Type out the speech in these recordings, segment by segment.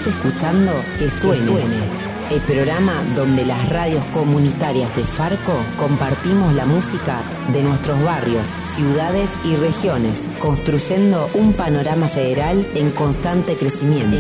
Estás escuchando Que Suene, el programa donde las radios comunitarias de Farco compartimos la música de nuestros barrios, ciudades y regiones, construyendo un panorama federal en constante crecimiento.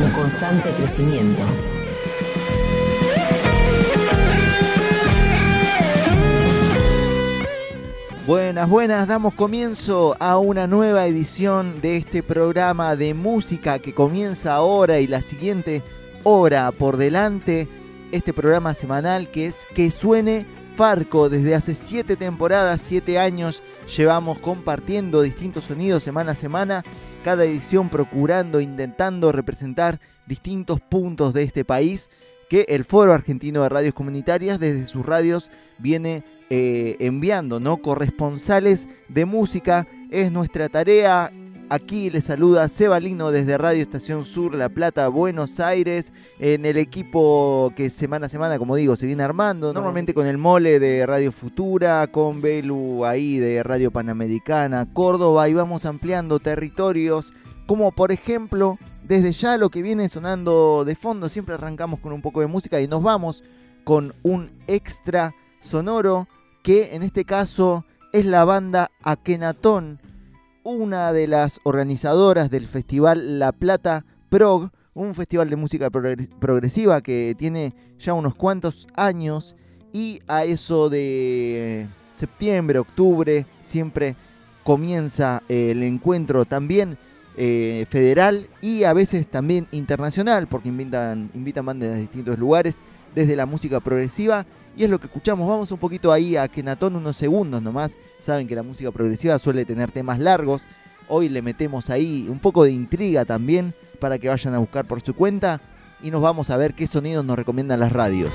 Buenas, damos comienzo a una nueva edición de este programa de música que comienza ahora y la siguiente hora por delante. Este programa semanal que es Que Suene Farco. Desde hace 7 temporadas, 7 años, llevamos compartiendo distintos sonidos semana a semana, cada edición procurando, intentando representar distintos puntos de este país que el Foro Argentino de Radios Comunitarias desde sus radios viene enviando, ¿no? Corresponsales de música es nuestra tarea. Aquí les saluda Seba Lino desde Radio Estación Sur, La Plata, Buenos Aires, en el equipo que semana a semana, como digo, se viene armando, normalmente con el Mole de Radio Futura, con Belu ahí de Radio Panamericana, Córdoba, y vamos ampliando territorios, como por ejemplo, desde ya lo que viene sonando de fondo. Siempre arrancamos con un poco de música y nos vamos con un extra sonoro que en este caso es la banda Akenatón, una de las organizadoras del festival La Plata Prog, un festival de música progresiva que tiene ya unos cuantos años, y a eso de septiembre, octubre, siempre comienza el encuentro también federal y a veces también internacional, porque invitan bandas de distintos lugares desde la música progresiva. Y es lo que escuchamos. Vamos un poquito ahí a Akenatón, unos segundos nomás. Saben que la música progresiva suele tener temas largos. Hoy le metemos ahí un poco de intriga también para que vayan a buscar por su cuenta. Y nos vamos a ver qué sonidos nos recomiendan las radios.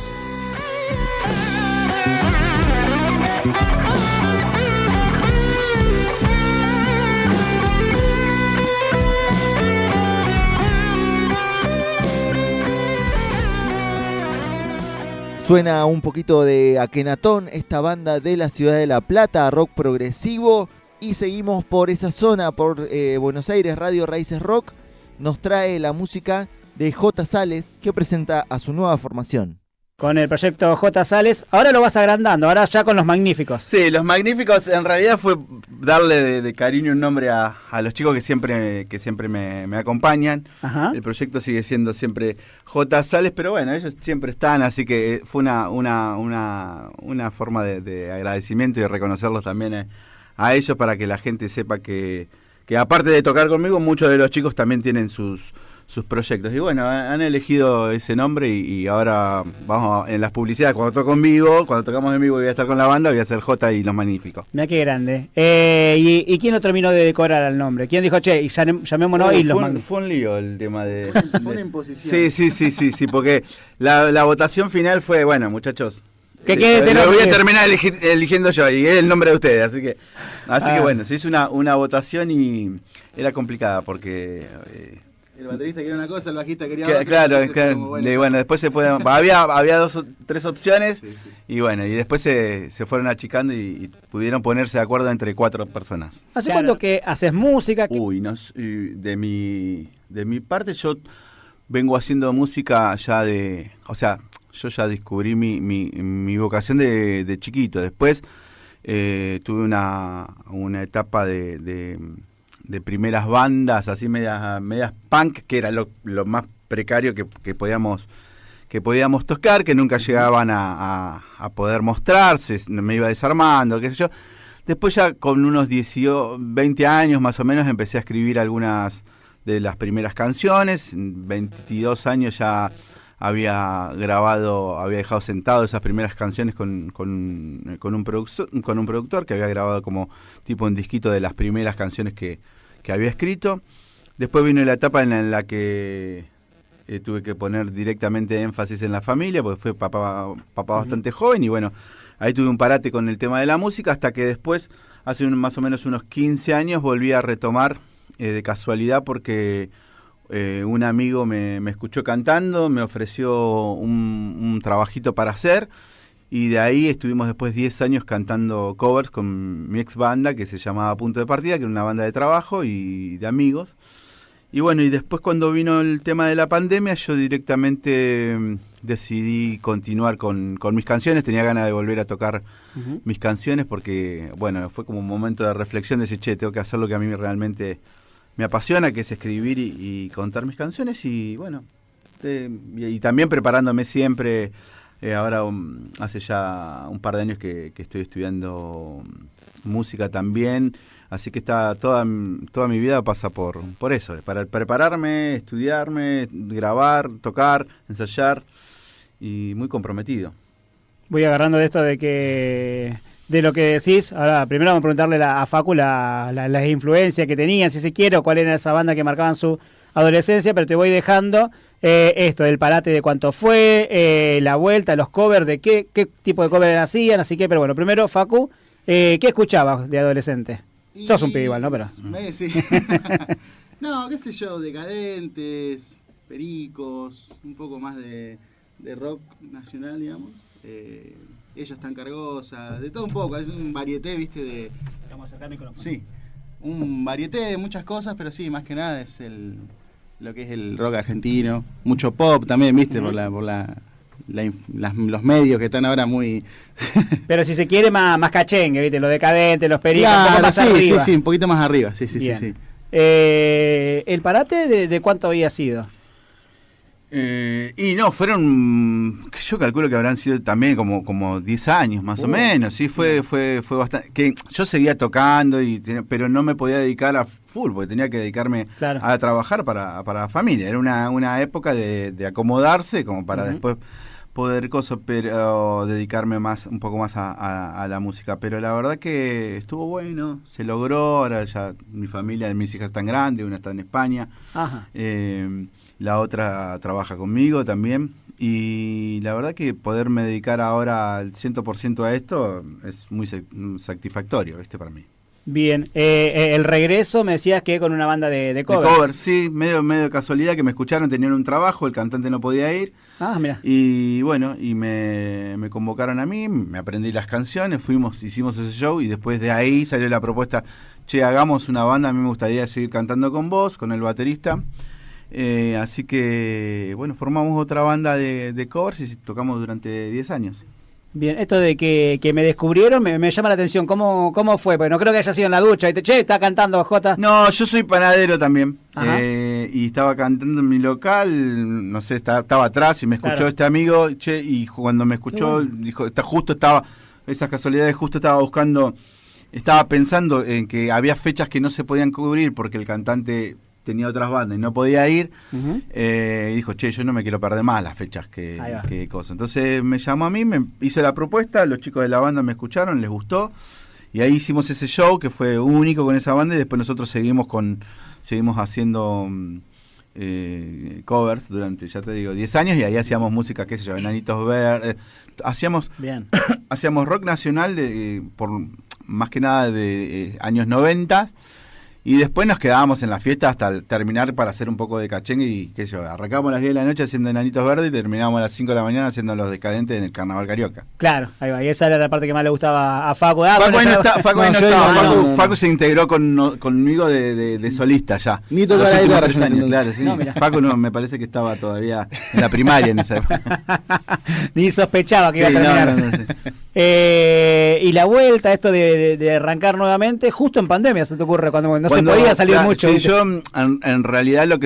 Suena un poquito de Akenatón, esta banda de la ciudad de La Plata, rock progresivo. Y seguimos por esa zona, por Buenos Aires. Radio Raíces Rock nos trae la música de J. Sales, que presenta a su nueva formación. Con el proyecto J. Sales, ahora lo vas agrandando, ahora ya con Los Magníficos. Sí, Los Magníficos en realidad fue darle de cariño un nombre a los chicos que siempre me acompañan. Ajá. El proyecto sigue siendo siempre J. Sales, pero bueno, ellos siempre están, así que fue una forma de agradecimiento y de reconocerlos también a ellos, para que la gente sepa que aparte de tocar conmigo, muchos de los chicos también tienen sus proyectos. Y bueno, han elegido ese nombre y ahora vamos en las publicidades, cuando tocamos en vivo y voy a estar con la banda, voy a hacer J y Los Magníficos. Mira qué grande. ¿Y quién lo terminó de decorar al nombre? ¿Quién dijo, che, llamémonos y Los Magníficos? Fue un lío el tema de... Fue una imposición. Sí, porque la votación final fue, bueno, muchachos, que quede lo voy a terminar eligiendo yo, y es el nombre de ustedes, así que bueno, se hizo una votación y era complicada porque... el baterista quería una cosa, el bajista quería otra. Claro, bueno, después se puede... había 2 o 3 opciones, sí. Y bueno, y después se fueron achicando y pudieron ponerse de acuerdo entre 4 personas. ¿Hace cuánto que haces música? De mi parte yo vengo haciendo música ya yo ya descubrí mi vocación de chiquito. Después tuve una etapa de primeras bandas así medias punk, que era lo más precario que podíamos tocar, que nunca llegaban a poder mostrarse, me iba desarmando, qué sé yo. Después ya con unos 20 años más o menos empecé a escribir algunas de las primeras canciones. 22 años ya había dejado sentado esas primeras canciones con un productor que había grabado como tipo un disquito de las primeras canciones que había escrito. Después vino la etapa en la que tuve que poner directamente énfasis en la familia, porque fue papá bastante joven, y bueno, ahí tuve un parate con el tema de la música, hasta que después, hace más o menos unos 15 años, volví a retomar de casualidad, porque un amigo me escuchó cantando, me ofreció un trabajito para hacer, y de ahí estuvimos después 10 años cantando covers con mi ex banda, que se llamaba Punto de Partida, que era una banda de trabajo y de amigos. Y bueno, y después cuando vino el tema de la pandemia, yo directamente decidí continuar con mis canciones. Tenía ganas de volver a tocar mis canciones porque, bueno, fue como un momento de reflexión, de decir, che, tengo que hacer lo que a mí realmente me apasiona, que es escribir y contar mis canciones. Y bueno, y también preparándome siempre. Ahora hace ya un par de años que estoy estudiando música también. Así que está toda mi vida pasa por eso, para prepararme, estudiarme, grabar, tocar, ensayar, y muy comprometido. Voy agarrando de esto de lo que decís. Ahora, primero vamos a preguntarle a Facu las influencias que tenían, si se quiere, o cuál era esa banda que marcaban su adolescencia, pero te voy dejando esto, del parate de cuánto fue, la vuelta, los covers, de qué tipo de covers hacían, así que, pero bueno, primero, Facu, ¿qué escuchabas de adolescente? Sos un pibe igual, ¿no? Pero... Sí. No, qué sé yo, Decadentes, Pericos, un poco más de rock nacional, digamos. Ella es tan cargosa, de todo un poco, es un varieté, ¿viste? Vamos a acercar el micrófono. Sí, un varieté de muchas cosas, pero sí, más que nada es lo que es el rock argentino. Mucho pop también, ¿viste? Por los medios que están ahora muy... Pero si se quiere más cachengue, ¿viste? Los Decadentes, los Pericos, claro, un poco más arriba. Sí, un poquito más arriba, sí. ¿El parate de cuánto había sido? Y no, fueron, yo calculo que habrán sido también como 10 años más o menos, sí, fue bastante, que yo seguía tocando, pero no me podía dedicar a full, porque tenía que dedicarme a trabajar para la familia, era una época de acomodarse como para después poder pero dedicarme un poco más a la música, pero la verdad que estuvo bueno, se logró, ahora ya mi familia, mis hijas están grandes, una está en España, la otra trabaja conmigo también, y la verdad que poderme dedicar ahora al 100% a esto es muy satisfactorio, para mí. Bien, el regreso me decías que con una banda de cover. De cover, sí, medio de casualidad que me escucharon, tenían un trabajo, el cantante no podía ir. Mira. Y bueno, y me convocaron a mí, me aprendí las canciones, hicimos ese show y después de ahí salió la propuesta, che, hagamos una banda, a mí me gustaría seguir cantando con vos, con el baterista. Así que, bueno, formamos otra banda de covers y tocamos durante 10 años. Bien, esto de que me descubrieron me llama la atención. ¿Cómo fue? Porque no creo que haya sido en la ducha. ¿Está cantando Jota? No, yo soy panadero también. Y estaba cantando en mi local, no sé, estaba atrás y me escuchó este amigo, y cuando me escuchó, dijo, esas casualidades, justo estaba pensando en que había fechas que no se podían cubrir porque el cantante tenía otras bandas y no podía ir, y dijo, che, yo no me quiero perder más las fechas que cosas. Entonces me llamó a mí, me hizo la propuesta, los chicos de la banda me escucharon, les gustó, y ahí hicimos ese show que fue único con esa banda, y después nosotros seguimos haciendo covers durante, ya te digo, 10 años, y ahí hacíamos música, qué sé yo, Enanitos Verdes, hacíamos rock nacional por más que nada de años 90. Y después nos quedábamos en la fiesta hasta terminar para hacer un poco de cachengue y qué sé yo, arrancamos a las 10 de la noche haciendo Enanitos Verdes y terminábamos a las 5 de la mañana haciendo Los Decadentes en el Carnaval Carioca. Claro, ahí va, y esa era la parte que más le gustaba a Facu. Facu se integró conmigo de solista ya. Ni tocó la guitarra. Claro, sí. Facu me parece que estaba todavía en la primaria en esa época. Ni sospechaba que iba a terminar. Sí. Y la vuelta, esto de arrancar nuevamente, justo en pandemia, ¿se te ocurre? Cuando se podía salir mucho. Sí, yo en realidad lo que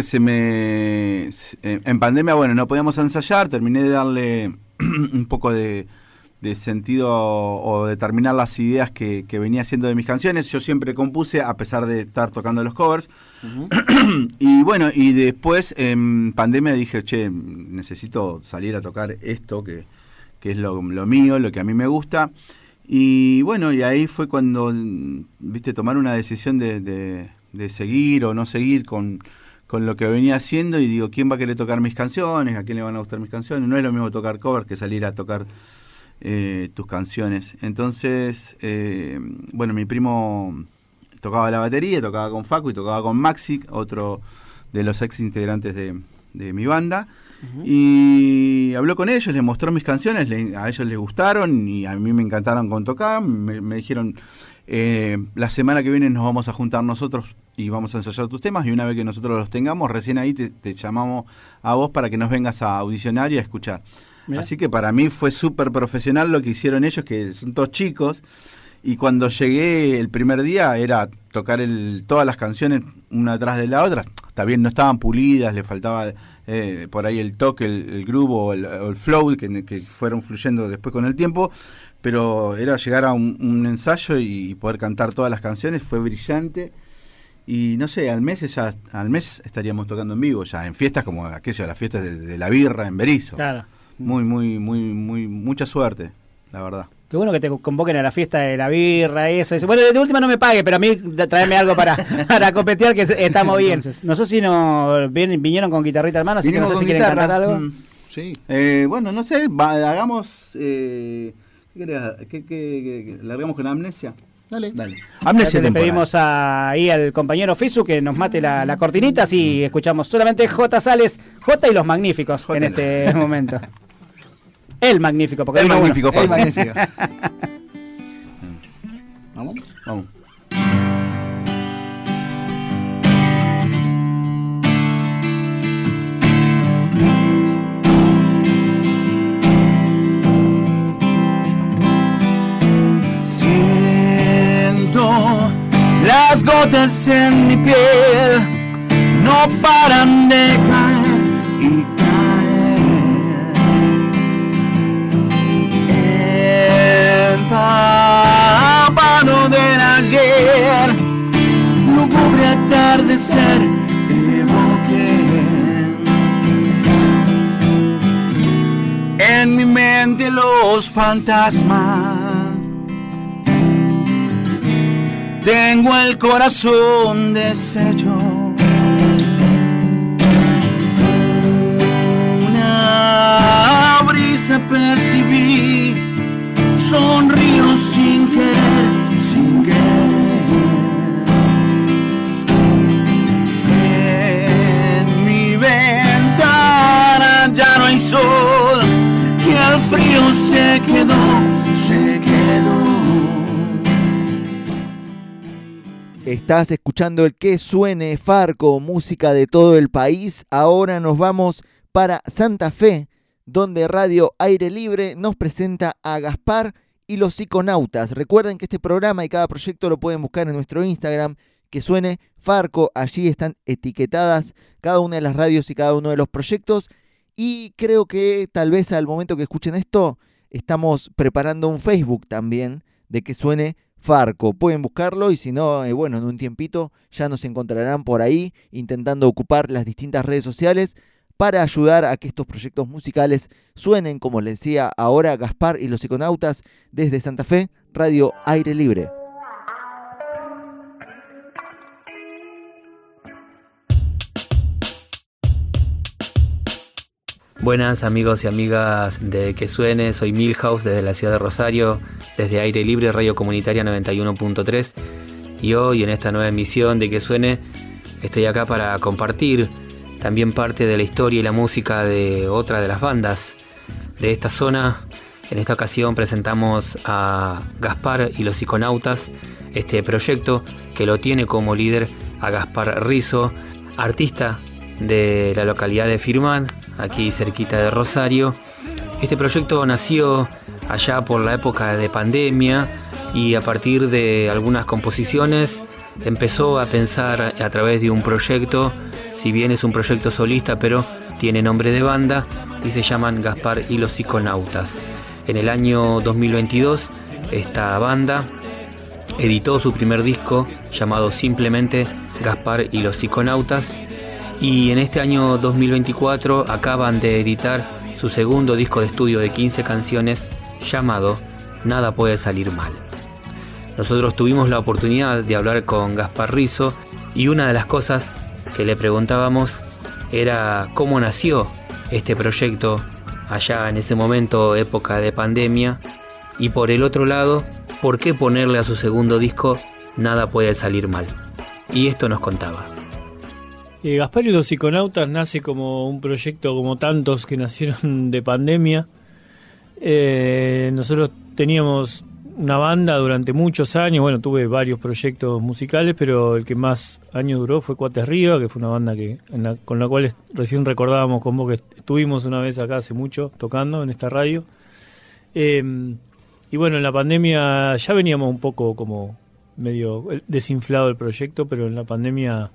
en pandemia, bueno, no podíamos ensayar, terminé de darle un poco de sentido o de terminar las ideas que venía haciendo de mis canciones. Yo siempre compuse a pesar de estar tocando los covers. Y bueno, y después en pandemia dije, che, necesito salir a tocar esto que es lo mío, lo que a mí me gusta. Y bueno, y ahí fue cuando, tomar una decisión de seguir o no seguir con lo que venía haciendo, y digo, ¿quién va a querer tocar mis canciones? ¿A quién le van a gustar mis canciones? No es lo mismo tocar cover que salir a tocar tus canciones. Entonces, bueno, mi primo tocaba la batería, tocaba con Facu y tocaba con Maxi, otro de los ex integrantes de mi banda. Y habló con ellos, les mostró mis canciones, a ellos les gustaron y a mí me encantaron con tocar. Me dijeron, la semana que viene nos vamos a juntar nosotros y vamos a ensayar tus temas, y una vez que nosotros los tengamos, recién ahí te llamamos a vos para que nos vengas a audicionar y a escuchar. Mirá. Así que para mí fue súper profesional lo que hicieron ellos, que son todos chicos, y cuando llegué el primer día era tocar todas las canciones una atrás de la otra. Está bien, no estaban pulidas, le faltaba por ahí el toque, el groove o el flow que fueron fluyendo después con el tiempo, pero era llegar a un ensayo y poder cantar todas las canciones, fue brillante. Y no sé, al mes estaríamos tocando en vivo ya, en fiestas como aquella, las fiestas de la birra en Berizo. Claro. Mucha suerte, la verdad. Qué bueno que te convoquen a la fiesta de la birra, eso. Bueno, de última no me pague, pero a mí tráeme algo para competir, que estamos bien. No sé si vinieron con guitarrita hermano, así que no sé si quieren cantar algo. Sí. Bueno, no sé, hagamos... ¿Qué querés? ¿Largamos con Amnesia? Dale. Amnesia le pedimos ahí al compañero Fisu que nos mate la cortinita, así escuchamos solamente J. Sales, J y los Magníficos en este momento. El Magnífico, porque el Magnífico. El Magnífico. ¿Vamos? Vamos. Las gotas en mi piel no paran de caer y caer. Empapado del ayer, lúgubre atardecer evoqué. En mi mente los fantasmas. Tengo el corazón deshecho. Una brisa percibí, sonrío sin querer, sin querer. En mi ventana ya no hay sol, y el frío se quedó. Estás escuchando el Que Suene Farco, música de todo el país. Ahora nos vamos para Santa Fe, donde Radio Aire Libre nos presenta a Gaspar y los Psiconautas. Recuerden que este programa y cada proyecto lo pueden buscar en nuestro Instagram, Que Suene Farco. Allí están etiquetadas cada una de las radios y cada uno de los proyectos. Y creo que tal vez al momento que escuchen esto, estamos preparando un Facebook también de Que Suene Farco. Pueden buscarlo y si no, bueno, en un tiempito ya nos encontrarán por ahí intentando ocupar las distintas redes sociales para ayudar a que estos proyectos musicales suenen, como les decía ahora, Gaspar y los Psiconautas desde Santa Fe, Radio Aire Libre. Buenas amigos y amigas de Que Suene, soy Milhouse desde la ciudad de Rosario, desde Aire Libre, Radio Comunitaria 91.3, y hoy en esta nueva emisión de Que Suene estoy acá para compartir también parte de la historia y la música de otra de las bandas de esta zona. En esta ocasión presentamos a Gaspar y los Psiconautas, este proyecto que lo tiene como líder a Gaspar Rizo, artista de la localidad de Firmat, aquí cerquita de Rosario. Este proyecto nació allá por la época de pandemia y a partir de algunas composiciones empezó a pensar a través de un proyecto, si bien es un proyecto solista pero tiene nombre de banda y se llaman Gaspar y los Psiconautas. En el año 2022 esta banda editó su primer disco llamado simplemente Gaspar y los Psiconautas. Y en este año 2024 acaban de editar su segundo disco de estudio de 15 canciones llamado Nada Puede Salir Mal. Nosotros tuvimos la oportunidad de hablar con Gaspar Rizo y una de las cosas que le preguntábamos era cómo nació este proyecto allá en ese momento, época de pandemia, y por el otro lado, por qué ponerle a su segundo disco Nada Puede Salir Mal. Y esto nos contaba. Gaspar y los Psiconautas nace como un proyecto como tantos que nacieron de pandemia. Nosotros teníamos una banda durante muchos años. Bueno, tuve varios proyectos musicales, pero el que más años duró fue Cuates Arriba, que fue una banda con la cual recién recordábamos con vos que estuvimos una vez acá hace mucho tocando en esta radio. Y bueno, en la pandemia ya veníamos un poco como medio desinflado el proyecto, pero en la pandemia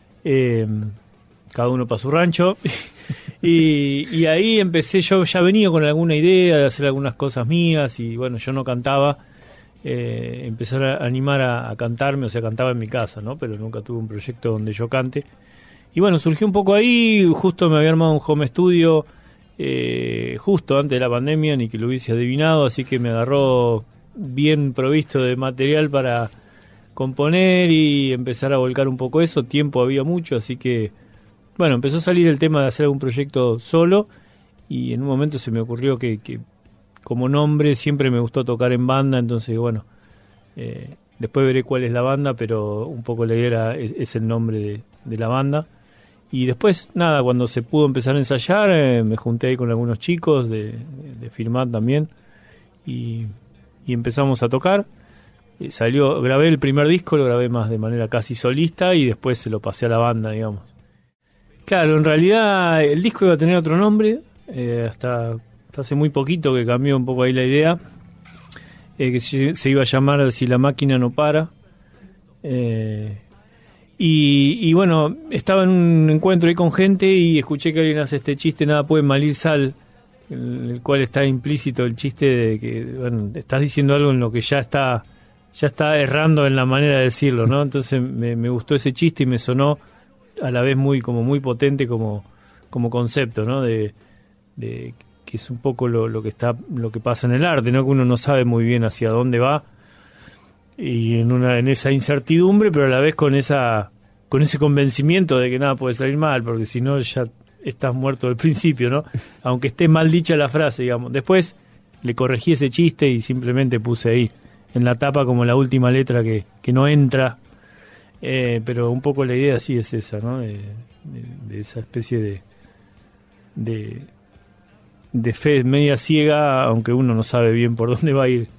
cada uno para su rancho. Y ahí empecé, yo ya venía con alguna idea de hacer algunas cosas mías y bueno, yo no cantaba, empezar a animar a cantarme, o sea, cantaba en mi casa, ¿no? Pero nunca tuve un proyecto donde yo cante. Y bueno, surgió un poco ahí, justo me había armado un home studio justo antes de la pandemia, ni que lo hubiese adivinado, así que me agarró bien provisto de material para componer y empezar a volcar un poco eso. Tiempo había mucho, así que bueno, empezó a salir el tema de hacer algún proyecto solo y en un momento se me ocurrió que como nombre siempre me gustó tocar en banda, entonces bueno, después veré cuál es la banda, pero un poco la idea es el nombre de la banda. Y después, nada, cuando se pudo empezar a ensayar, me junté ahí con algunos chicos de Firmat también y empezamos a tocar. Grabé el primer disco, lo grabé más de manera casi solista y después se lo pasé a la banda, digamos. Claro, en realidad el disco iba a tener otro nombre, hasta hace muy poquito que cambió un poco ahí la idea, que se iba a llamar Si la máquina no para. Y bueno, estaba en un encuentro ahí con gente y escuché que alguien hace este chiste, nada puede malir sal, en el cual está implícito el chiste de que, bueno, estás diciendo algo en lo que ya está errando en la manera de decirlo, ¿no? Entonces me gustó ese chiste y me sonó a la vez muy potente como concepto, ¿no? De que es un poco lo que pasa en el arte, ¿no? Que uno no sabe muy bien hacia dónde va y en esa incertidumbre, pero a la vez con ese convencimiento de que nada puede salir mal, porque si no ya estás muerto del principio, ¿no? Aunque esté mal dicha la frase, digamos. Después le corregí ese chiste y simplemente puse ahí en la tapa como la última letra que no entra. Pero un poco la idea sí es esa, ¿no? De esa especie de fe media ciega, aunque uno no sabe bien por dónde va a ir.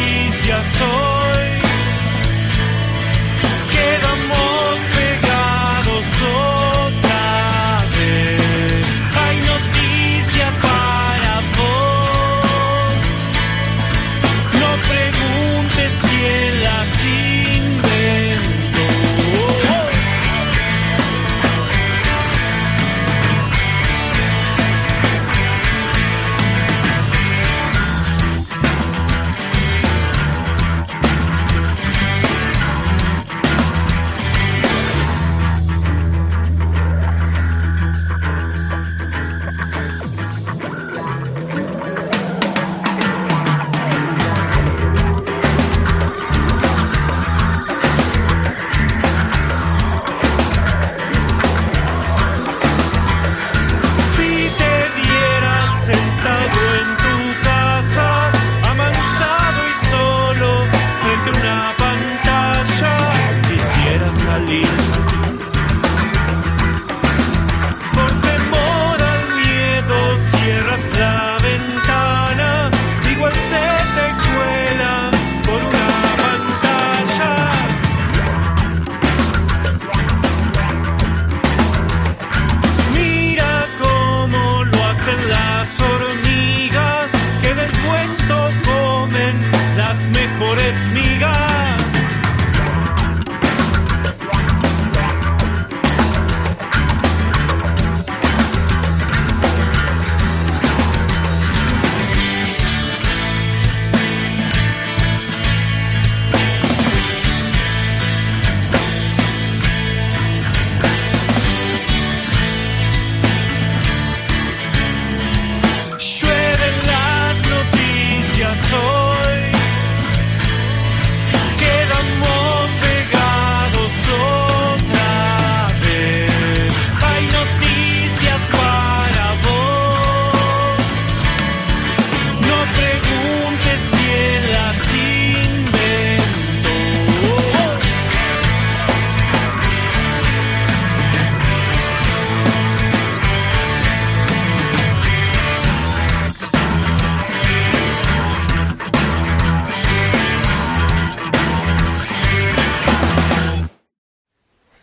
Quedamos pegados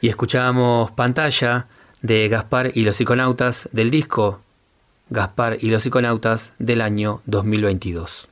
Y escuchábamos Pantalla de Gaspar y los Psiconautas del disco Gaspar y los Psiconautas del año 2022.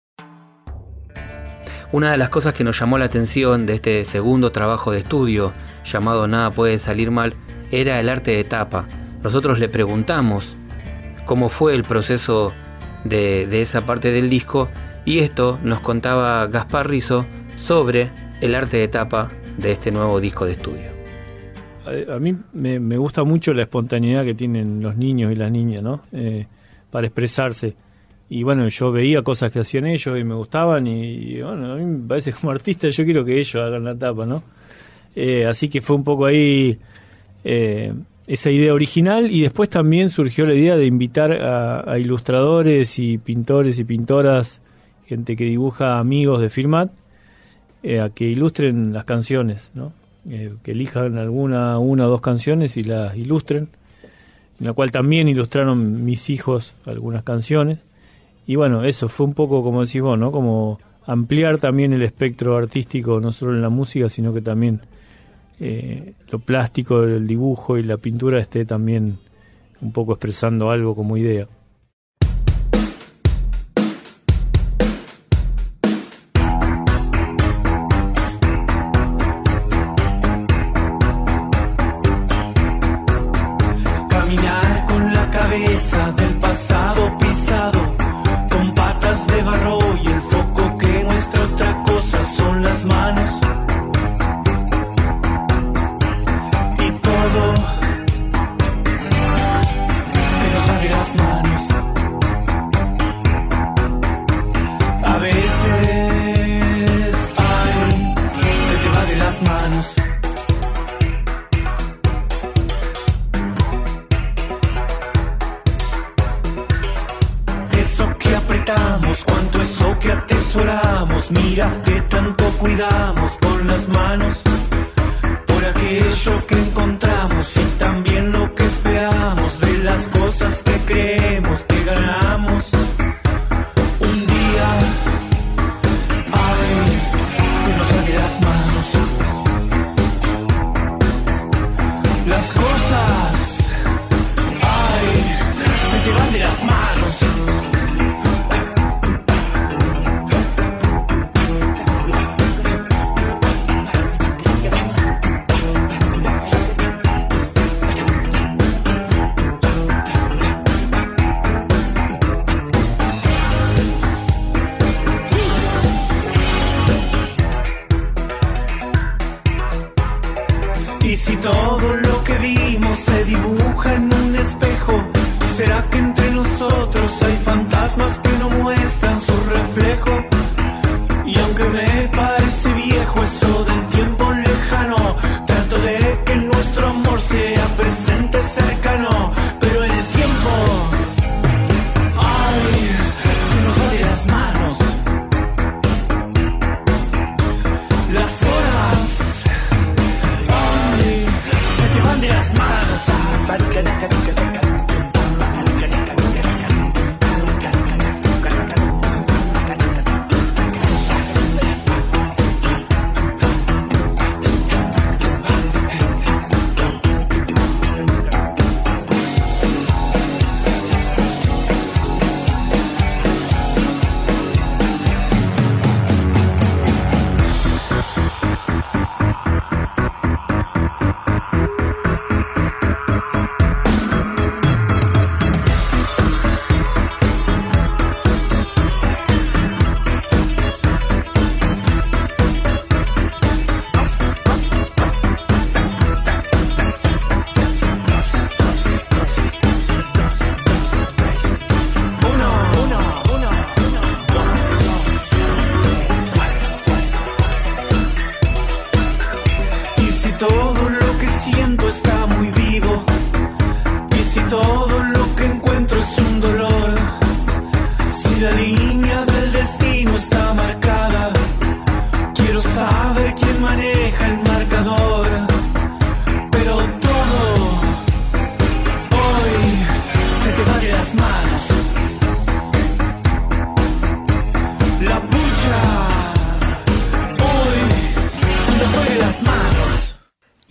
Una de las cosas que nos llamó la atención de este segundo trabajo de estudio, llamado Nada puede salir mal, era el arte de tapa. Nosotros le preguntamos cómo fue el proceso de esa parte del disco, y esto nos contaba Gaspar Rizzo sobre el arte de tapa de este nuevo disco de estudio. A mí me gusta mucho la espontaneidad que tienen los niños y las niñas, ¿no? Para expresarse. Y bueno, yo veía cosas que hacían ellos y me gustaban, y bueno, a mí me parece que como artista yo quiero que ellos hagan la tapa, ¿no? Así que fue un poco ahí esa idea original, y después también surgió la idea de invitar a ilustradores y pintores y pintoras, gente que dibuja, amigos de Firmat, a que ilustren las canciones, ¿no? Que elijan una o dos canciones y las ilustren, en la cual también ilustraron mis hijos algunas canciones. Y bueno, eso fue un poco, como decís vos, ¿no? Como ampliar también el espectro artístico, no solo en la música, sino que también lo plástico, el dibujo y la pintura esté también un poco expresando algo como idea. Caminar con la cabeza del pasado pisado, con patas de barro y el foco que muestra otra cosa son las manos. Y todo se nos va de las manos. A veces, ay, se te va de las manos. Cuánto eso que atesoramos, mira que tanto cuidamos con las manos, por aquello que encontramos y también lo que esperamos de las cosas que creemos que ganamos. Un día, ay, se nos va de las manos. Las cosas, ay, se te van de las manos.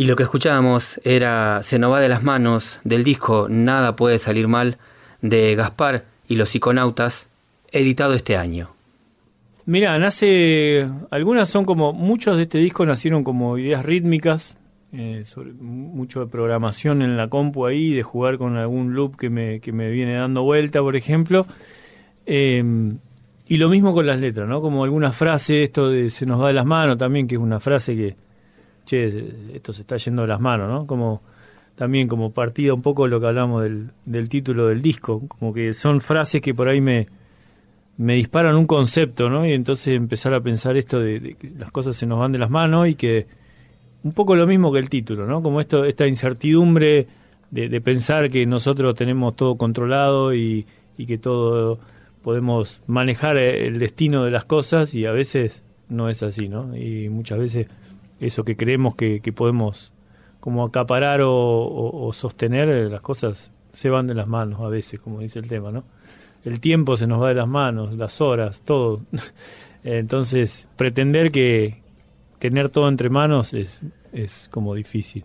lo que escuchábamos era Se nos va de las manos, del disco Nada puede salir mal, de Gaspar y los Psiconautas, editado este año. Mirá, algunas son como, muchos de este disco nacieron como ideas rítmicas, sobre mucho de programación en la compu ahí, de jugar con algún loop que me viene dando vuelta, por ejemplo. Y lo mismo con las letras, ¿no? Como alguna frase, esto de se nos va de las manos también, que es una frase que, esto se está yendo de las manos, ¿no? Como también como partida un poco de lo que hablamos del título del disco, como que son frases que por ahí me disparan un concepto, ¿no? Y entonces empezar a pensar esto de que las cosas se nos van de las manos y que un poco lo mismo que el título, ¿no? Como esta incertidumbre de pensar que nosotros tenemos todo controlado y que todo podemos manejar el destino de las cosas, y a veces no es así, ¿no? Y muchas veces eso que creemos que podemos como acaparar o sostener, las cosas se van de las manos a veces, como dice el tema, ¿no? El tiempo se nos va de las manos, las horas, todo. Entonces, pretender que tener todo entre manos es como difícil.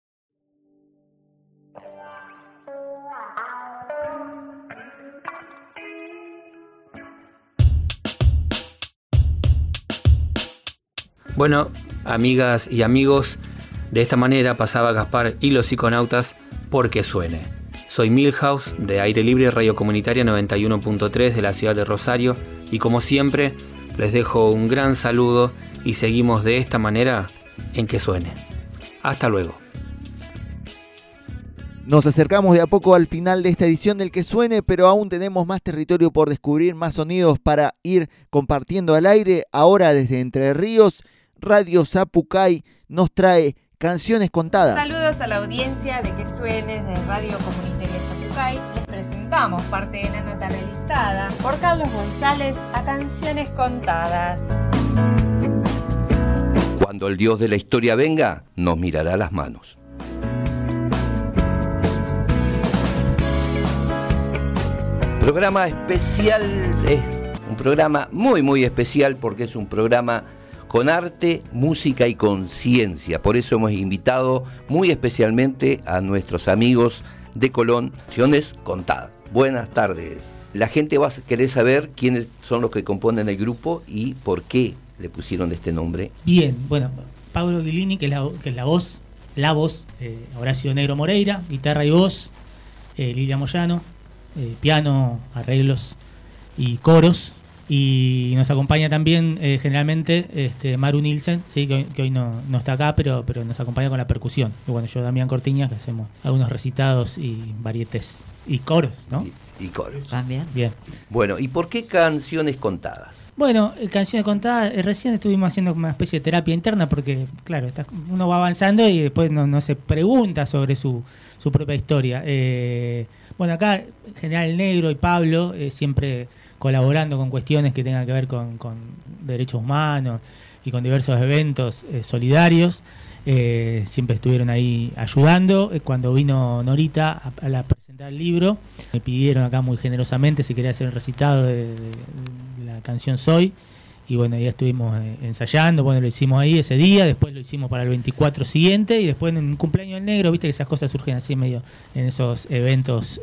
Bueno, amigas y amigos, de esta manera pasaba Gaspar y los Psiconautas, Porque suene. Soy Milhouse, de Aire Libre Radio Comunitaria 91.3 de la ciudad de Rosario, y como siempre les dejo un gran saludo y seguimos de esta manera en Que Suene. Hasta luego. Nos acercamos de a poco al final de esta edición del Que Suene, pero aún tenemos más territorio por descubrir, más sonidos para ir compartiendo al aire. Ahora desde Entre Ríos, Radio Zapucay nos trae Canciones Contadas. Saludos a la audiencia de Que Suene de Radio Comunitaria Zapucay. Les presentamos parte de la nota realizada por Carlos González a Canciones Contadas. Cuando el Dios de la historia venga, nos mirará las manos. Programa especial, un programa muy especial porque es un programa con arte, música y conciencia. Por eso hemos invitado muy especialmente a nuestros amigos de Colón, Canciones Contadas. Buenas tardes. La gente va a querer saber quiénes son los que componen el grupo y por qué le pusieron este nombre. Bien, bueno, Pablo Guilini, que es la voz, Horacio Negro Moreira, guitarra y voz, Lilia Moyano, piano, arreglos y coros. Y nos acompaña también generalmente Maru Nielsen, ¿sí? que hoy no está acá, pero nos acompaña con la percusión. Y bueno, yo, Damián Cortiñas, que hacemos algunos recitados y varietés. Y coros, ¿no? Y coros. También. Bien. Bueno, ¿y por qué Canciones Contadas? Bueno, Canciones Contadas, recién estuvimos haciendo una especie de terapia interna porque, claro, uno va avanzando y después no se pregunta sobre su propia historia. Bueno, acá en general el Negro y Pablo siempre colaborando con cuestiones que tengan que ver con derechos humanos y con diversos eventos solidarios. Siempre estuvieron ahí ayudando. Cuando vino Norita a presentar el libro, me pidieron acá muy generosamente si quería hacer el recitado de la canción Soy. Y bueno, ya estuvimos ensayando. Bueno, lo hicimos ahí ese día, después lo hicimos para el 24 siguiente y después en un cumpleaños del Negro, viste que esas cosas surgen así medio en esos eventos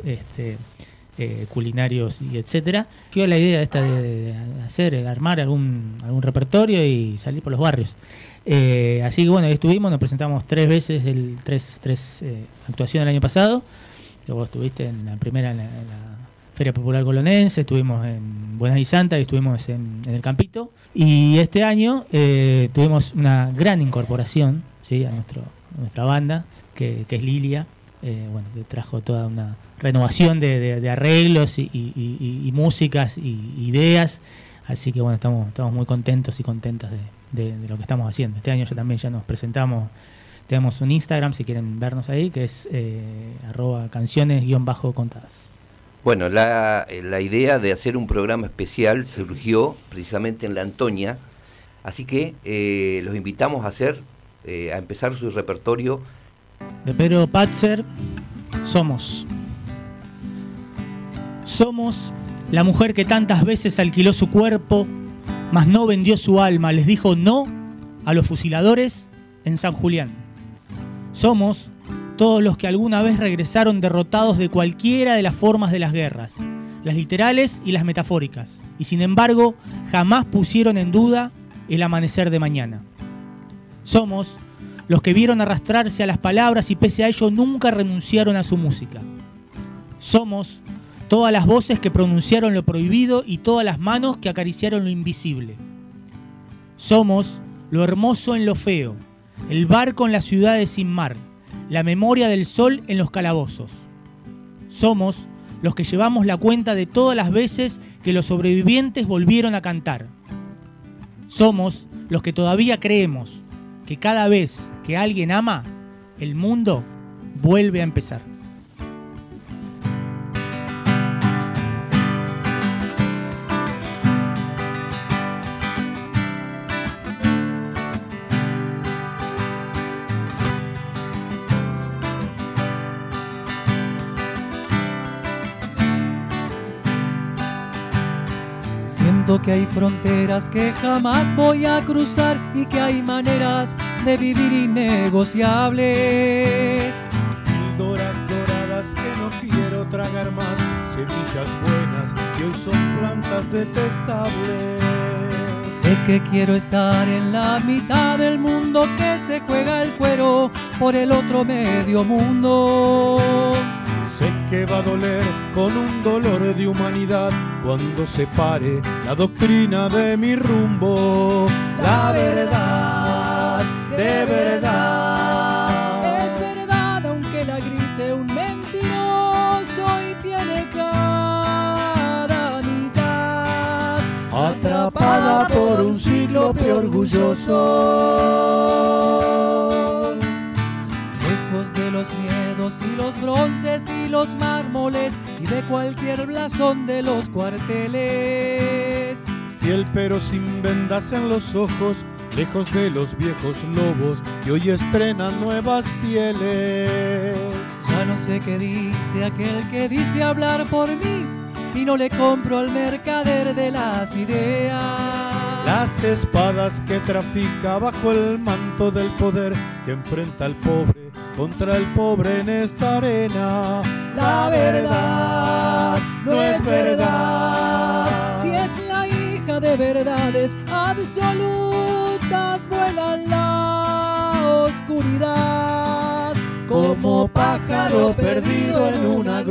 culinarios y etcétera. Quedó la idea esta de armar algún repertorio y salir por los barrios. Así que bueno, ahí estuvimos, nos presentamos 3 veces, tres actuaciones el año pasado. Luego estuviste en la primera en la Feria Popular Colonense, estuvimos en Buenas y Santa y estuvimos en el Campito. Y este año tuvimos una gran incorporación, ¿sí? a nuestra banda, que es Lilia, que trajo toda una renovación de arreglos y músicas y ideas. Así que bueno, estamos muy contentos y contentas de lo que estamos haciendo. Este año ya nos presentamos, tenemos un Instagram si quieren vernos ahí, que es @canciones_contadas. Bueno, la idea de hacer un programa especial surgió precisamente en la Antonia, así que los invitamos a empezar su repertorio. De Pedro Patzer, Somos la mujer que tantas veces alquiló su cuerpo, mas no vendió su alma, les dijo no a los fusiladores en San Julián. Somos todos los que alguna vez regresaron derrotados de cualquiera de las formas de las guerras, las literales y las metafóricas, y sin embargo jamás pusieron en duda el amanecer de mañana. Somos los que vieron arrastrarse a las palabras y pese a ello nunca renunciaron a su música. Somos todas las voces que pronunciaron lo prohibido y todas las manos que acariciaron lo invisible. Somos lo hermoso en lo feo, el barco en las ciudades sin mar, la memoria del sol en los calabozos. Somos los que llevamos la cuenta de todas las veces que los sobrevivientes volvieron a cantar. Somos los que todavía creemos que cada vez que alguien ama, el mundo vuelve a empezar. Siento que hay fronteras que jamás voy a cruzar y que hay maneras de vivir innegociables. Píldoras doradas que no quiero tragar más, semillas buenas que hoy son plantas detestables. Sé que quiero estar en la mitad del mundo que se juega el cuero por el otro medio mundo. Sé que va a doler con un dolor de humanidad cuando se pare la doctrina de mi rumbo. La verdad, de verdad, es verdad aunque la grite un mentiroso y tiene cada mitad. Atrapada por un cíclope orgulloso. Lejos de los miedos y los bronces y los mármoles y de cualquier blasón de los cuarteles. Fiel pero sin vendas en los ojos, lejos de los viejos lobos que hoy estrenan nuevas pieles. Ya no sé qué dice aquel que dice hablar por mí y no le compro al mercader de las ideas. Las espadas que trafica bajo el manto del poder, que enfrenta al pobre contra el pobre en esta arena. La verdad no es verdad, si es la hija de verdades absolutas, vuela en la oscuridad como pájaro perdido en una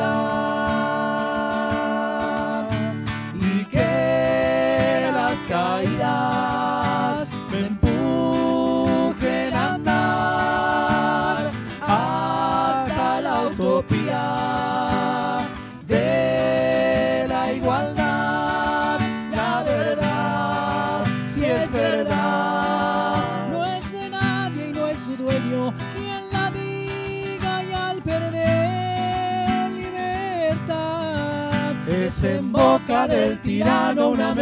gruta. Y que las caídas me empujen a andar hasta la utopía de la igualdad. La verdad, si es verdad, no es de nadie y no es su dueño quien la diga, y al perder libertad es en boca del tirano una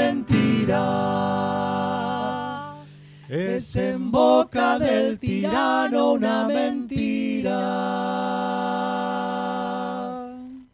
mentira. Es en boca del tirano una mentira.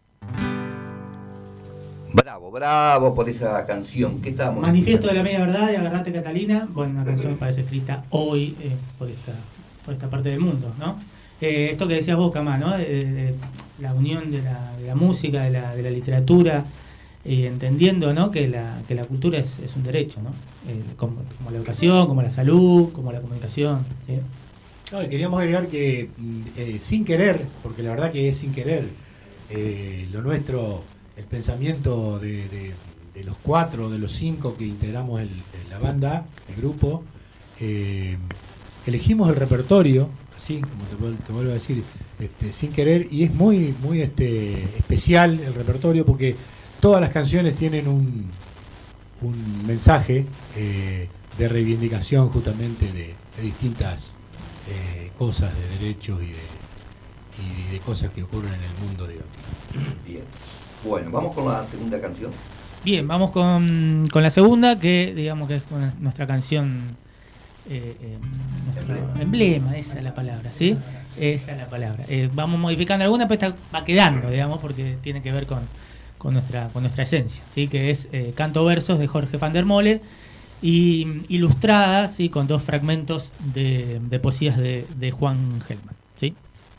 Bravo, bravo por esa canción. ¿Qué estábamos Manifiesto de la media verdad de Agarrate Catalina. Bueno, una canción que parece escrita hoy por esta parte del mundo, ¿no? Esto que decías vos, Camá, ¿no? La unión de la música, de la literatura, entendiendo, ¿no? que la cultura es un derecho, ¿no? Como la educación, como la salud, como la comunicación, ¿sí? No, y queríamos agregar que sin querer, porque la verdad que es sin querer, lo nuestro, el pensamiento de los 4, de los 5 que integramos la banda, el grupo, elegimos el repertorio, así como te vuelvo a decir, sin querer, y es muy especial el repertorio porque todas las canciones tienen un mensaje de reivindicación justamente de distintas cosas, de derechos y de cosas que ocurren en el mundo, digamos. Bien. Bueno, vamos con la segunda canción. Bien, vamos con la segunda, que digamos que es nuestra canción nuestro emblema, esa es la palabra, ¿sí? Esa es la palabra. Vamos modificando alguna, pero esta va quedando, digamos, porque tiene que ver con nuestra esencia, ¿sí? Que es Canto Versos de Jorge van der Mole, y ilustrada, ¿sí? Con 2 fragmentos de poesías de Juan Gelman.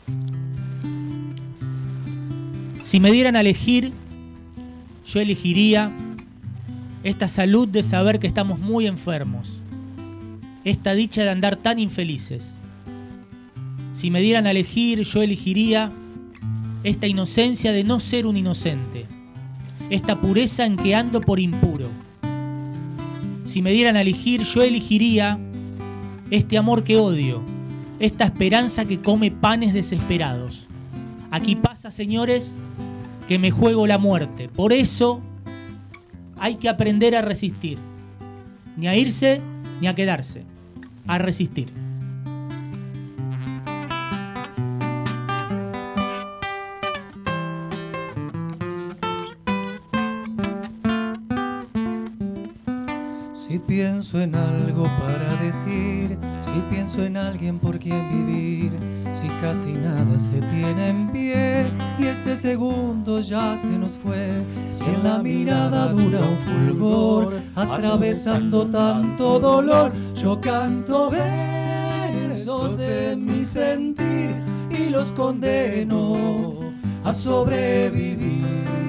Si me dieran a elegir, yo elegiría esta salud de saber que estamos muy enfermos, esta dicha de andar tan infelices. Si me dieran a elegir, yo elegiría esta inocencia de no ser un inocente, esta pureza en que ando por impuro. Si me dieran a elegir, yo elegiría este amor que odio, esta esperanza que come panes desesperados. Aquí pasa, señores, que me juego la muerte. Por eso hay que aprender a resistir. Ni a irse, ni a quedarse. A resistir. Si pienso en algo para decir, si pienso en alguien por quien vivir, si casi nada se tiene en pie y este segundo ya se nos fue, si en la mirada dura un fulgor, atravesando tanto dolor, yo canto versos de mi sentir y los condeno a sobrevivir.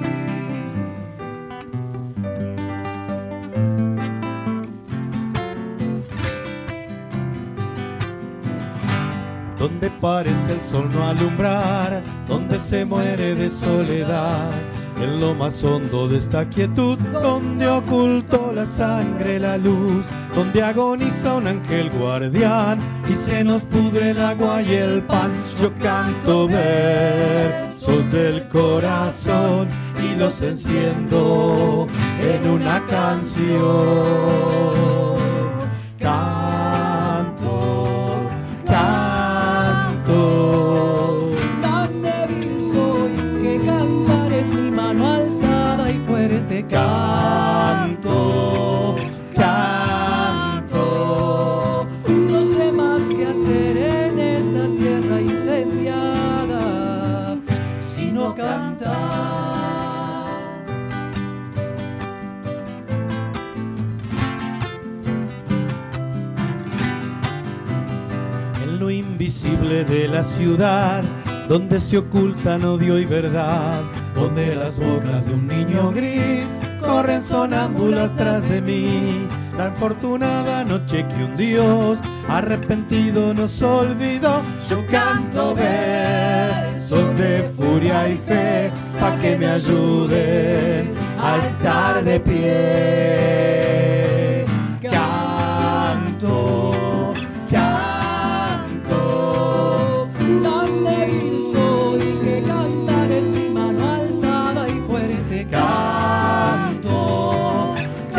Donde parece el sol no alumbrar, donde se muere de soledad, en lo más hondo de esta quietud, donde ocultó la sangre la luz, donde agoniza un ángel guardián y se nos pudre el agua y el pan. Yo canto versos del corazón y los enciendo en una canción. Tan débil soy que cantar es mi mano alzada y fuerte. Canto, canto, no sé más qué hacer en esta tierra incendiada, sino cantar. Lo invisible de la ciudad, donde se ocultan odio y verdad, donde las bocas de un niño gris corren sonámbulas tras de mí. La infortunada noche que un Dios arrepentido nos olvidó. Yo canto versos de furia y fe, pa' que me ayuden a estar de pie. Canto. Canto,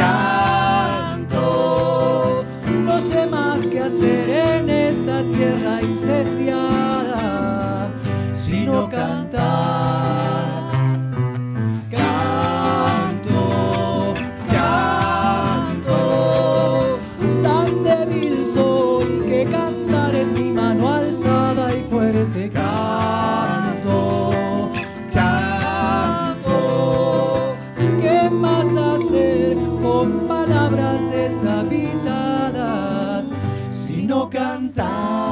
canto, no sé más qué hacer en esta tierra incendiada, sino cantar. Canto, canto, tan débil soy que cantar es mi mano alzada y fuerte. Canto, con palabras deshabitadas, sino cantar.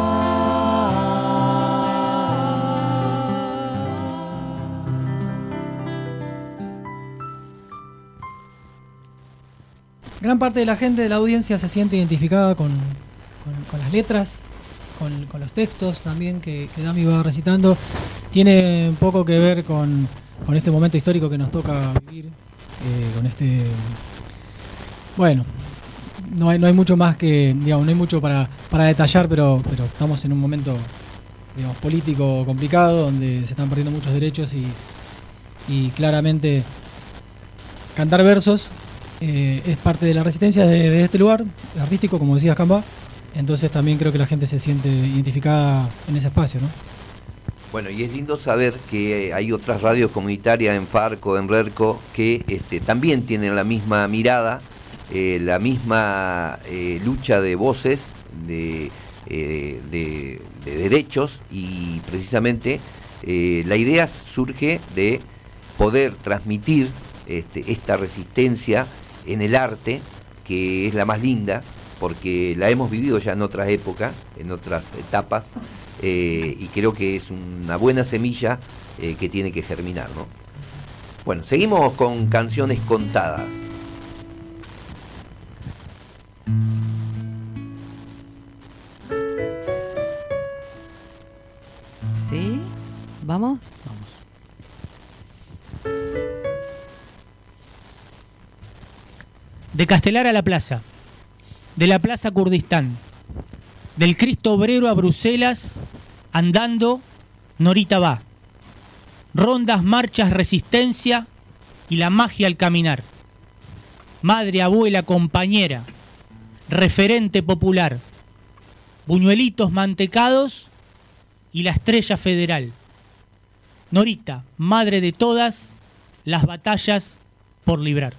Gran parte de la gente de la audiencia se siente identificada con las letras, con los textos también que Dami va recitando. Tiene un poco que ver con este momento histórico que nos toca vivir, con este... Bueno, no hay mucho más que, digamos, no hay mucho para detallar, pero estamos en un momento, digamos, político complicado, donde se están perdiendo muchos derechos y claramente cantar versos es parte de la resistencia de este lugar artístico, como decías, Camba. Entonces también creo que la gente se siente identificada en ese espacio, ¿no? Bueno, y es lindo saber que hay otras radios comunitarias en Farco, en Rerco, que también tienen la misma mirada, la misma lucha de voces, de derechos, y precisamente la idea surge de poder transmitir esta resistencia en el arte, que es la más linda, porque la hemos vivido ya en otras épocas, en otras etapas, y creo que es una buena semilla que tiene que germinar, ¿no? Bueno, seguimos con canciones contadas. ¿Sí? ¿Vamos? De Castelar a la Plaza, de la Plaza a Kurdistán, del Cristo Obrero a Bruselas, andando, Norita va. Rondas, marchas, resistencia y la magia al caminar. Madre, abuela, compañera, referente popular, buñuelitos mantecados y la estrella federal. Norita, madre de todas las batallas por librar.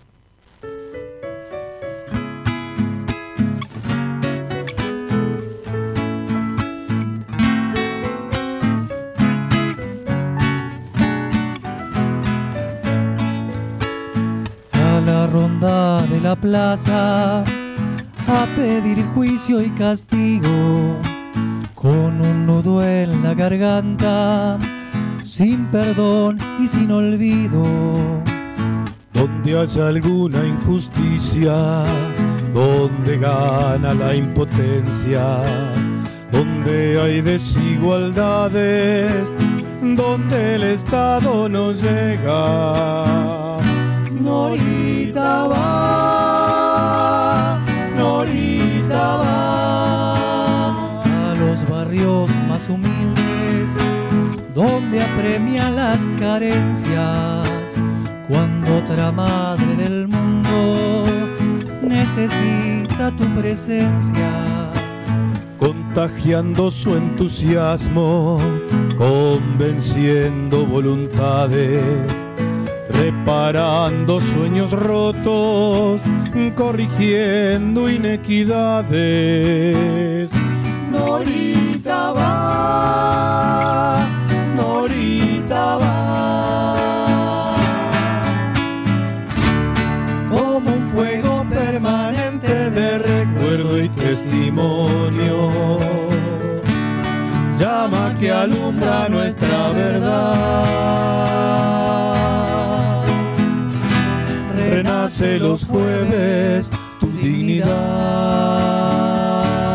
La ronda de la plaza a pedir juicio y castigo, con un nudo en la garganta, sin perdón y sin olvido. Donde haya alguna injusticia, donde gana la impotencia, donde hay desigualdades, donde el Estado no llega. Norita va, Norita va a los barrios más humildes, donde apremia las carencias, cuando otra madre del mundo necesita tu presencia. Contagiando su entusiasmo, convenciendo voluntades, reparando sueños rotos, corrigiendo inequidades. Norita va, Norita va, como un fuego permanente de recuerdo y testimonio, llama que alumbra nuestra verdad. Renace los jueves tu dignidad.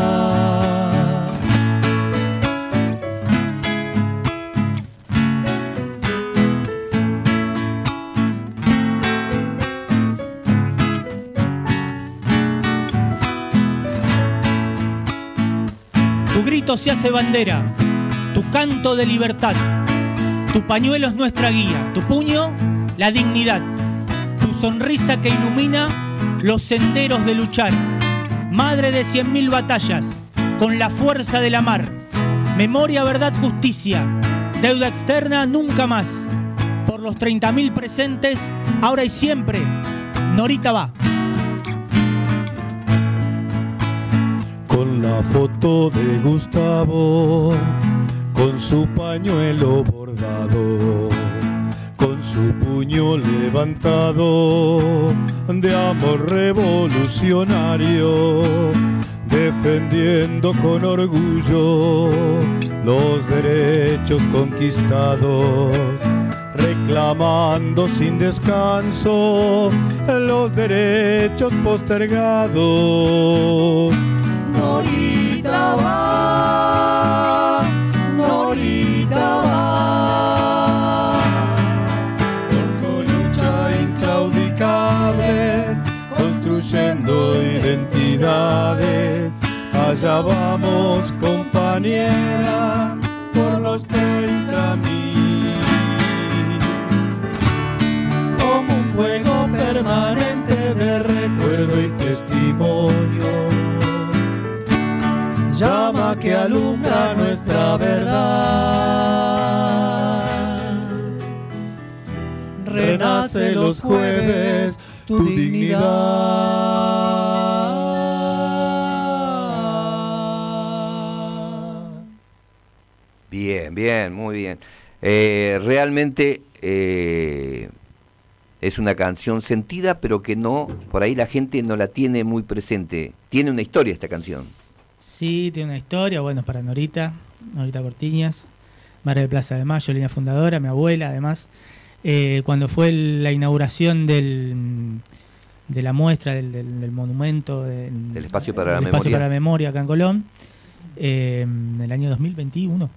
Tu grito se hace bandera, tu canto de libertad, tu pañuelo es nuestra guía, tu puño la dignidad, tu sonrisa que ilumina los senderos de luchar. Madre de 100.000 batallas, con la fuerza de la mar. Memoria, verdad, justicia, deuda externa nunca más. Por los 30.000 presentes, ahora y siempre, Norita va. Con la foto de Gustavo, con su pañuelo bordado, con su puño levantado, de amor revolucionario, defendiendo con orgullo los derechos conquistados, reclamando sin descanso los derechos postergados. Norita va, Norita va, por tu lucha inclaudicable, construyendo identidades. Allá vamos, compañera, por los 30.000, como un fuego permanente de recuerdo y testimonio, llama que alumbra nuestra verdad. Renace los jueves tu dignidad. Bien, bien, muy bien. Realmente es una canción sentida, pero que no, por ahí la gente no la tiene muy presente. Tiene una historia esta canción. Sí, tiene una historia, bueno, para Norita Cortiñas, Madre de Plaza de Mayo, línea fundadora, mi abuela además. Cuando fue la inauguración de la muestra del monumento del espacio para la espacio memoria. para la memoria acá en Colón, en el año 2022,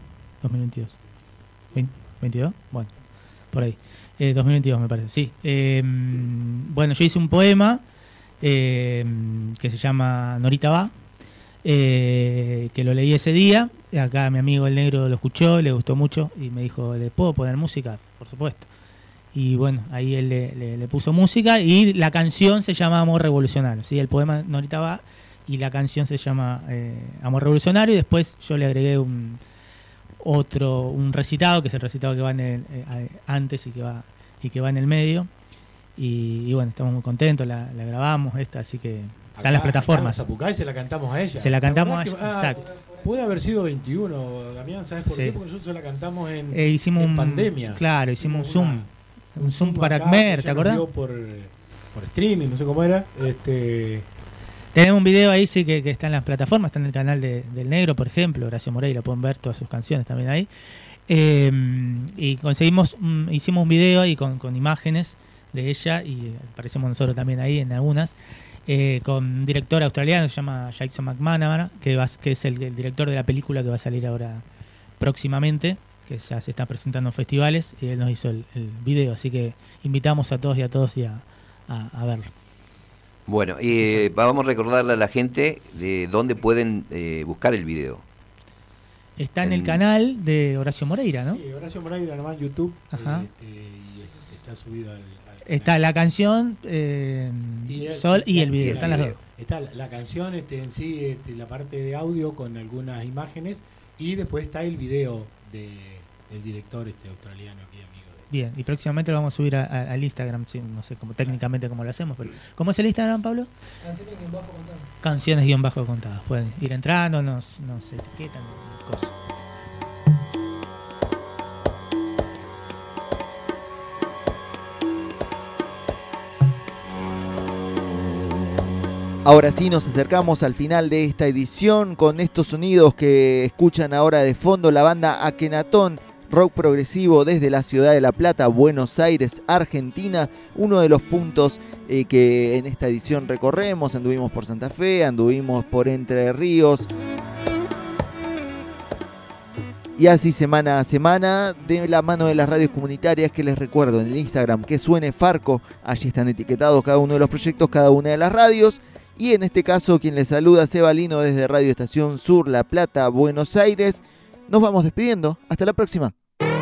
¿22? Bueno, por ahí, 2022 me parece, sí. Bueno, yo hice un poema que se llama Norita va, que lo leí ese día. Acá mi amigo el negro lo escuchó, le gustó mucho y me dijo, ¿le puedo poner música? Por supuesto. Y bueno, ahí él le puso música y la canción se llama Amor Revolucionario, ¿sí? El poema Norita va y la canción se llama Amor Revolucionario, y después yo le agregué un recitado, que es el recitado que va antes y que va en el medio. Y bueno, estamos muy contentos, la grabamos así que está en las plataformas. En Zapucay se la cantamos a ella. Se la cantamos a ella, exacto. Puede haber sido 21, Damián, ¿sabes por Sí. qué? Porque nosotros la cantamos en hicimos pandemia. Claro, hicimos un Zoom para acá, Acmer, que ¿te ella nos acordás? vio por streaming, no sé cómo era. Tenemos un video ahí, sí, que está en las plataformas, está en el canal del Negro, por ejemplo, Horacio Moreira, pueden ver todas sus canciones también ahí. Y hicimos un video ahí con imágenes de ella, y aparecemos nosotros también ahí en algunas, con un director australiano, se llama Jackson McManamara, que es el director de la película que va a salir ahora próximamente, que ya se está presentando en festivales, y él nos hizo el video, así que invitamos a todos y a verlo. Bueno, vamos a recordarle a la gente de dónde pueden buscar el video. Está en el canal de Horacio Moreira, ¿no? Sí, Horacio Moreira nomás en YouTube. Ajá. Y está subido al está la canción Sol y el video, están las dos. Está la canción en sí, la parte de audio con algunas imágenes, y después está el video del director australiano aquí, amigo. Bien, y próximamente lo vamos a subir al Instagram, sí, no sé cómo técnicamente cómo lo hacemos, pero ¿cómo es el Instagram, Pablo? Canciones-contadas. Pueden ir entrando, nos etiquetan, cosas. Ahora sí nos acercamos al final de esta edición con estos sonidos que escuchan ahora de fondo, la banda Akenatón, rock progresivo desde la ciudad de La Plata, Buenos Aires, Argentina, uno de los puntos que en esta edición recorremos. Anduvimos por Santa Fe, anduvimos por Entre Ríos, y así semana a semana, de la mano de las radios comunitarias, que les recuerdo en el Instagram que suene Farco, allí están etiquetados cada uno de los proyectos, cada una de las radios. Y en este caso, quien les saluda, Seba Lino, desde Radio Estación Sur, La Plata, Buenos Aires. Nos vamos despidiendo. Hasta la próxima.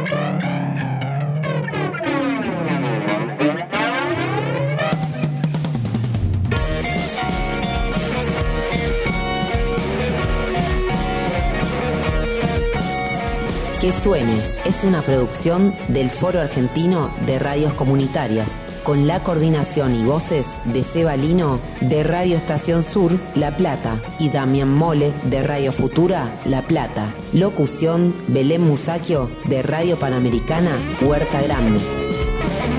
Que Suene es una producción del Foro Argentino de Radios Comunitarias, con la coordinación y voces de Seba Lino de Radio Estación Sur, La Plata, y Damián Mole de Radio Futura, La Plata. Locución, Belén Musacchio de Radio Panamericana, Huerta Grande.